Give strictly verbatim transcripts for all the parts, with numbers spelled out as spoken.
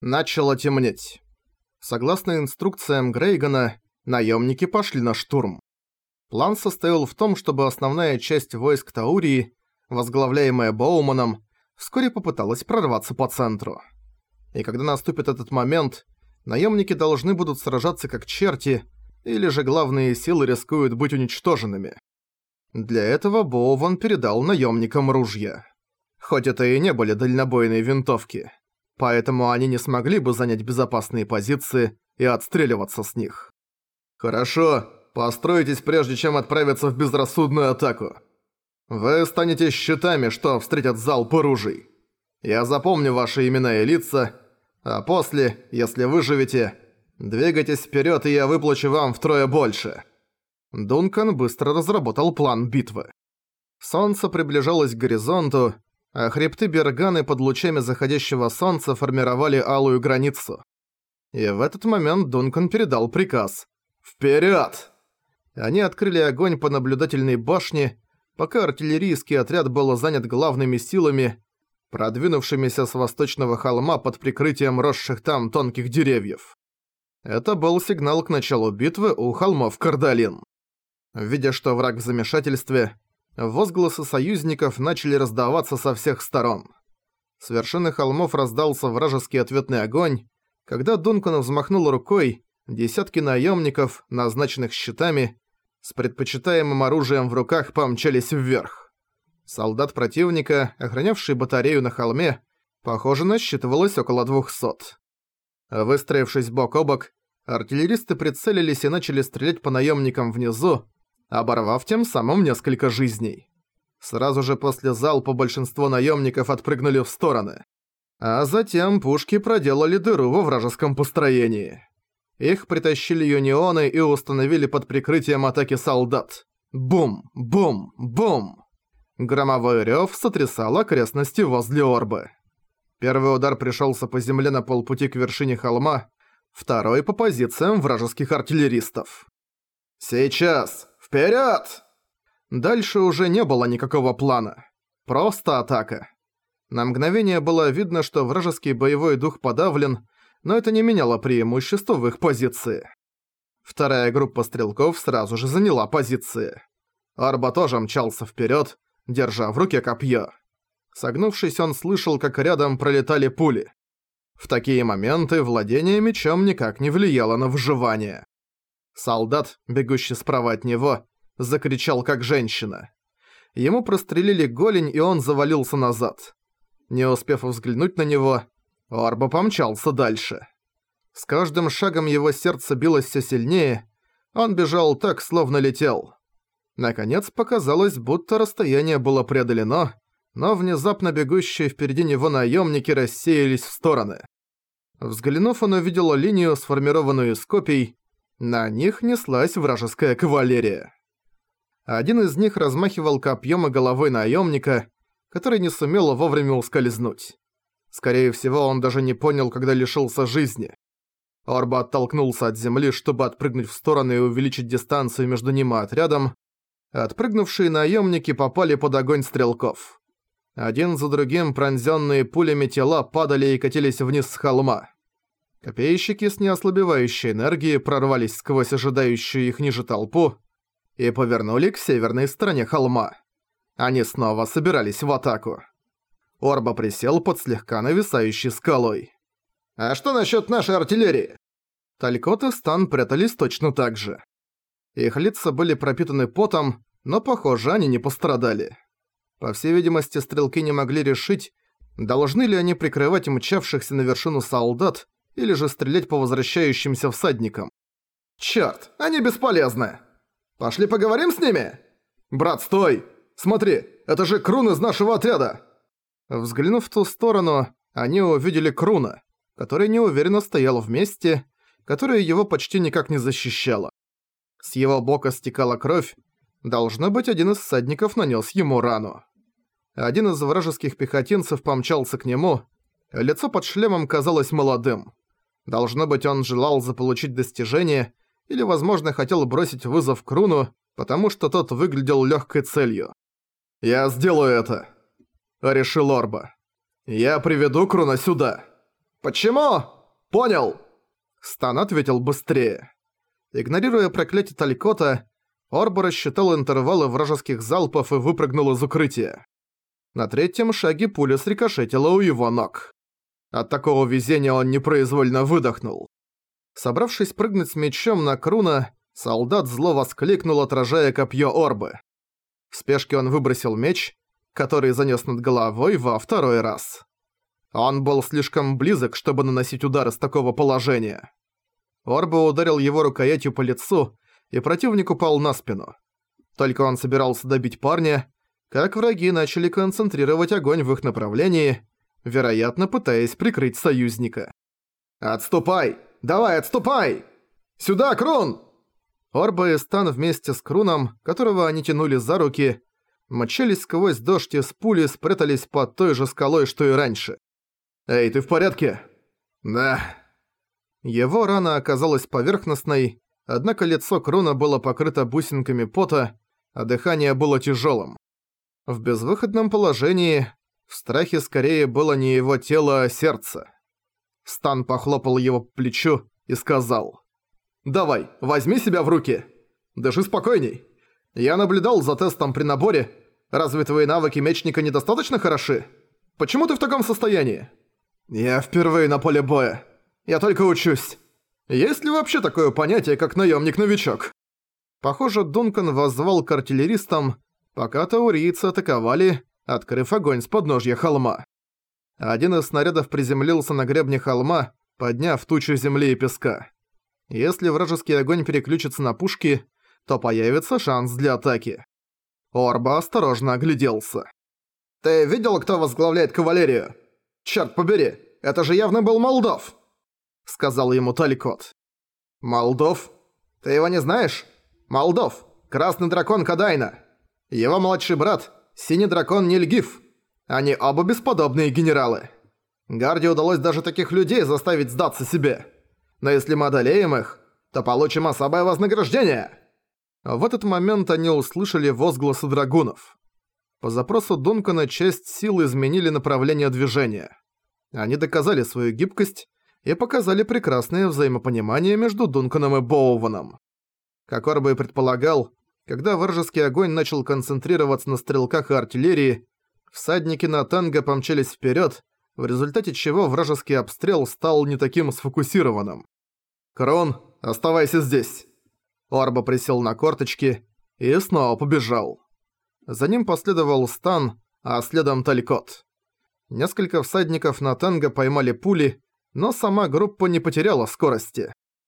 Начало темнеть. Согласно инструкциям Грейгана, наемники пошли на штурм. План состоял в том, чтобы основная часть войск Таурии, возглавляемая Боуманом, вскоре попыталась прорваться по центру. И когда наступит этот момент, наемники должны будут сражаться как черти, или же главные силы рискуют быть уничтоженными. Для этого Боуван передал наемникам ружья. Хоть это и не были дальнобойные винтовки. Поэтому они не смогли бы занять безопасные позиции и отстреливаться с них. «Хорошо, постройтесь, прежде чем отправиться в безрассудную атаку. Вы станете щитами, что встретят залпы ружей. Я запомню ваши имена и лица, а после, если выживете, двигайтесь вперед, и я выплачу вам втрое больше». Дункан быстро разработал план битвы. Солнце приближалось к горизонту, а хребты Берганы под лучами заходящего солнца формировали алую границу. И в этот момент Дункан передал приказ «Вперед!». Они открыли огонь по наблюдательной башне, пока артиллерийский отряд был занят главными силами, продвинувшимися с восточного холма под прикрытием росших там тонких деревьев. Это был сигнал к началу битвы у холмов Кардалин. Видя, что враг в замешательстве, возгласы союзников начали раздаваться со всех сторон. С вершины холмов раздался вражеский ответный огонь. Когда Дункан взмахнул рукой, десятки наемников, назначенных щитами, с предпочитаемым оружием в руках помчались вверх. Солдат противника, охранявший батарею на холме, похоже, насчитывалось около двухсот. Выстроившись бок о бок, артиллеристы прицелились и начали стрелять по наемникам внизу, оборвав тем самым несколько жизней. Сразу же после залпа большинство наемников отпрыгнули в стороны. А затем пушки проделали дыру во вражеском построении. Их притащили юнионы и установили под прикрытием атаки солдат. Бум! Бум! Бум! Громовой рёв сотрясал окрестности возле Орбы. Первый удар пришелся по земле на полпути к вершине холма, второй по позициям вражеских артиллеристов. «Сейчас! Вперед!» Дальше уже не было никакого плана. Просто атака. На мгновение было видно, что вражеский боевой дух подавлен, но это не меняло преимущества в их позиции. Вторая группа стрелков сразу же заняла позиции. Орба тоже мчался вперед, держа в руке копье. Согнувшись, он слышал, как рядом пролетали пули. В такие моменты владение мечом никак не влияло на выживание. Солдат, бегущий справа от него, закричал как женщина. Ему прострелили голень, и он завалился назад. Не успев взглянуть на него, Орба помчался дальше. С каждым шагом его сердце билось все сильнее, он бежал так, словно летел. Наконец показалось, будто расстояние было преодолено, но внезапно бегущие впереди него наемники рассеялись в стороны. Взглянув, он увидел линию, сформированную из копий. На них неслась вражеская кавалерия. Один из них размахивал копьем и головой наемника, который не сумел вовремя ускользнуть. Скорее всего, он даже не понял, когда лишился жизни. Орба оттолкнулся от земли, чтобы отпрыгнуть в сторону и увеличить дистанцию между ним и отрядом. Отпрыгнувшие наемники попали под огонь стрелков. Один за другим пронзённые пулями тела падали и катились вниз с холма. Копейщики с неослабевающей энергией прорвались сквозь ожидающую их ниже толпу и повернули к северной стороне холма. Они снова собирались в атаку. Орба присел под слегка нависающей скалой. «А что насчет нашей артиллерии?» Талькот и Стан прятались точно так же. Их лица были пропитаны потом, но, похоже, они не пострадали. По всей видимости, стрелки не могли решить, должны ли они прикрывать мчавшихся на вершину солдат или же стрелять по возвращающимся всадникам. «Чёрт, они бесполезны! Пошли поговорим с ними?» «Брат, стой! Смотри, это же Крун из нашего отряда!» Взглянув в ту сторону, они увидели Круна, который неуверенно стоял в месте, которое его почти никак не защищало. С его бока стекала кровь, должно быть, один из всадников нанес ему рану. Один из вражеских пехотинцев помчался к нему, лицо под шлемом казалось молодым. Должно быть, он желал заполучить достижение или, возможно, хотел бросить вызов Круну, потому что тот выглядел легкой целью. «Я сделаю это», — решил Орба. «Я приведу Круна сюда». «Почему?» Понял!» Стан ответил быстрее. Игнорируя проклятие Талькота, Орба рассчитал интервалы вражеских залпов и выпрыгнул из укрытия. На третьем шаге пуля срикошетила у его ног. От такого везения он непроизвольно выдохнул. Собравшись прыгнуть с мечом на Круна, солдат зло воскликнул, отражая копье Орбы. В спешке он выбросил меч, который занес над головой во второй раз. Он был слишком близок, чтобы наносить удары с такого положения. Орба ударил его рукоятью по лицу, и противник упал на спину. Только он собирался добить парня, как враги начали концентрировать огонь в их направлении, вероятно, пытаясь прикрыть союзника. «Отступай! Давай, отступай! Сюда, Крун!» Орба и Стан вместе с Круном, которого они тянули за руки, мчались сквозь дождь из пули, спрятались под той же скалой, что и раньше. «Эй, ты в порядке?» «Да». Его рана оказалась поверхностной, однако лицо Круна было покрыто бусинками пота, а дыхание было тяжелым. В безвыходном положении, в страхе скорее было не его тело, а сердце. Стан похлопал его по плечу и сказал: «Давай, возьми себя в руки. Дыши спокойней. Я наблюдал за тестом при наборе. Разве твои навыки мечника недостаточно хороши? Почему ты в таком состоянии?» «Я впервые на поле боя. Я только учусь. Есть ли вообще такое понятие, как наемник-новичок?» Похоже, Дункан воззвал к артиллеристам, пока таурийцы атаковали, открыв огонь с подножья холма. Один из снарядов приземлился на гребне холма, подняв тучу земли и песка. Если вражеский огонь переключится на пушки, то появится шанс для атаки. Орба осторожно огляделся. «Ты видел, кто возглавляет кавалерию? Чёрт побери, это же явно был Молдов!» — сказал ему Талькот. «Молдов? Ты его не знаешь? Молдов, красный дракон Кадайна. Его младший брат, синий дракон Нильгиф. Они оба бесподобные генералы. Гарде удалось даже таких людей заставить сдаться себе. Но если мы одолеем их, то получим особое вознаграждение!» В этот момент они услышали возгласы драгунов. По запросу Дункана часть сил изменили направление движения. Они доказали свою гибкость и показали прекрасное взаимопонимание между Дунканом и Боуваном. Как Орба и предполагал, когда вражеский огонь начал концентрироваться на стрелках и артиллерии, всадники на танго помчались вперед, в результате чего вражеский обстрел стал не таким сфокусированным. «Крон, оставайся здесь!» Орба присел на корточки и снова побежал. За ним последовал Стан, а следом Талькот. Несколько всадников на танго поймали пули, но сама группа не потеряла скорости.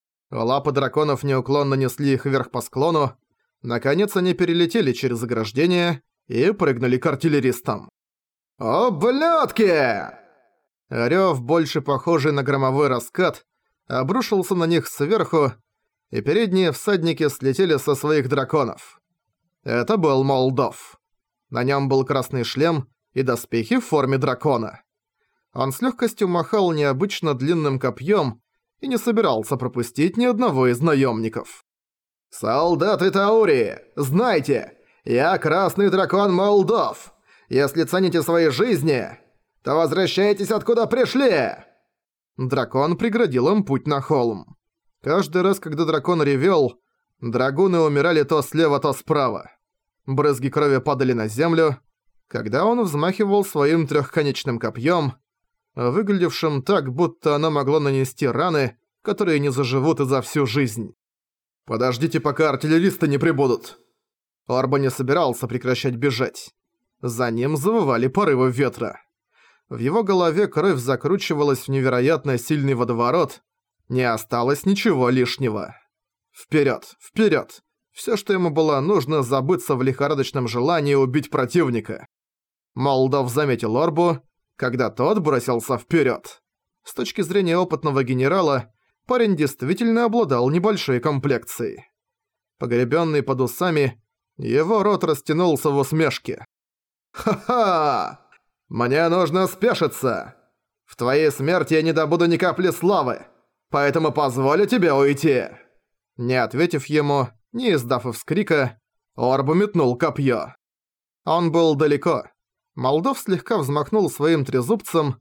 Лапы драконов неуклонно несли их вверх по склону. Наконец они перелетели через заграждение и прыгнули к артиллеристам. «Ублюдки!» Рёв, больше похожий на громовой раскат, обрушился на них сверху, и передние всадники слетели со своих драконов. Это был Молдов. На нём был красный шлем и доспехи в форме дракона. Он с лёгкостью махал необычно длинным копьем и не собирался пропустить ни одного из наемников. «Солдаты Таурии, знайте, я красный дракон Молдов. Если цените свои жизни, то возвращайтесь откуда пришли!» Дракон преградил им путь на холм. Каждый раз, когда дракон ревел, драгуны умирали то слева, то справа. Брызги крови падали на землю, когда он взмахивал своим трехконечным копьем, выглядевшим так, будто оно могло нанести раны, которые не заживут и за всю жизнь. «Подождите, пока артиллеристы не прибудут!» Орба не собирался прекращать бежать. За ним завывали порывы ветра. В его голове кровь закручивалась в невероятно сильный водоворот. Не осталось ничего лишнего. Вперед, вперед! Все, что ему было нужно, забыться в лихорадочном желании убить противника. Молдов заметил Орбу, когда тот бросился вперед. С точки зрения опытного генерала, парень действительно обладал небольшой комплекцией. Погребенный под усами, его рот растянулся в усмешке. «Ха-ха! Мне нужно спешиться! В твоей смерти я не добуду ни капли славы, поэтому позволю тебе уйти!» Не ответив ему, не издав и вскрика, Орба метнул копье. Он был далеко. Молдов слегка взмахнул своим трезубцем,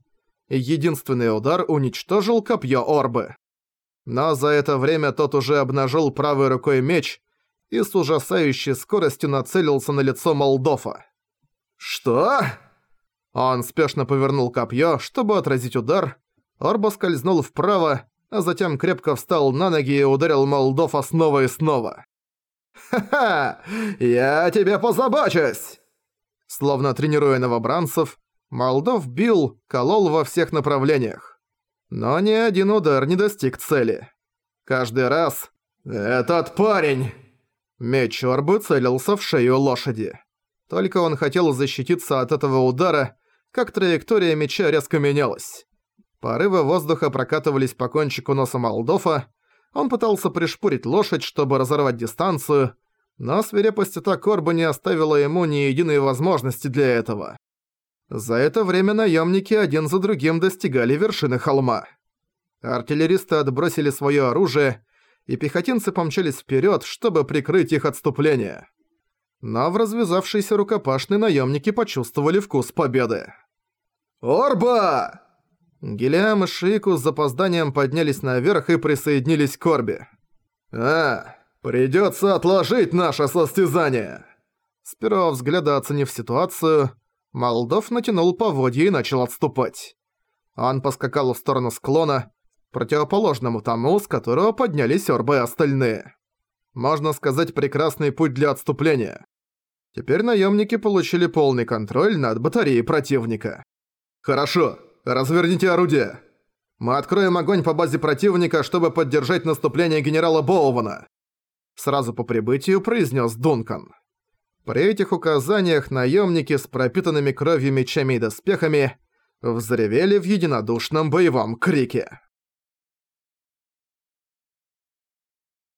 и единственный удар уничтожил копье Орбы. Но за это время тот уже обнажил правой рукой меч и с ужасающей скоростью нацелился на лицо Молдофа. «Что?» Он спешно повернул копье, чтобы отразить удар. Орба скользнул вправо, а затем крепко встал на ноги и ударил Молдофа снова и снова. «Ха-ха! Я тебе позабочусь!» Словно тренируя новобранцев, Молдов бил, колол во всех направлениях. Но ни один удар не достиг цели. Каждый раз «Этот парень!» меч Орбы целился в шею лошади. Только он хотел защититься от этого удара, как траектория меча резко менялась. Порывы воздуха прокатывались по кончику носа Молдофа. Он пытался пришпорить лошадь, чтобы разорвать дистанцию, но свирепость атак Орбы не оставила ему ни единой возможности для этого. За это время наемники один за другим достигали вершины холма. Артиллеристы отбросили свое оружие, и пехотинцы помчались вперед, чтобы прикрыть их отступление. Но в развязавшейся рукопашной наемники почувствовали вкус победы. «Орба!» Гелиам и Шиику с запозданием поднялись наверх и присоединились к Орбе. «А, придётся отложить наше состязание!» С первого взгляда оценив ситуацию, Молдов натянул поводья и начал отступать. Он поскакал в сторону склона, противоположному тому, с которого поднялись Орба и остальные. Можно сказать, прекрасный путь для отступления. Теперь наемники получили полный контроль над батареей противника. «Хорошо, разверните орудие. Мы откроем огонь по базе противника, чтобы поддержать наступление генерала Боувана», сразу по прибытию произнес Дункан. При этих указаниях наемники с пропитанными кровью мечами и доспехами взревели в единодушном боевом крике.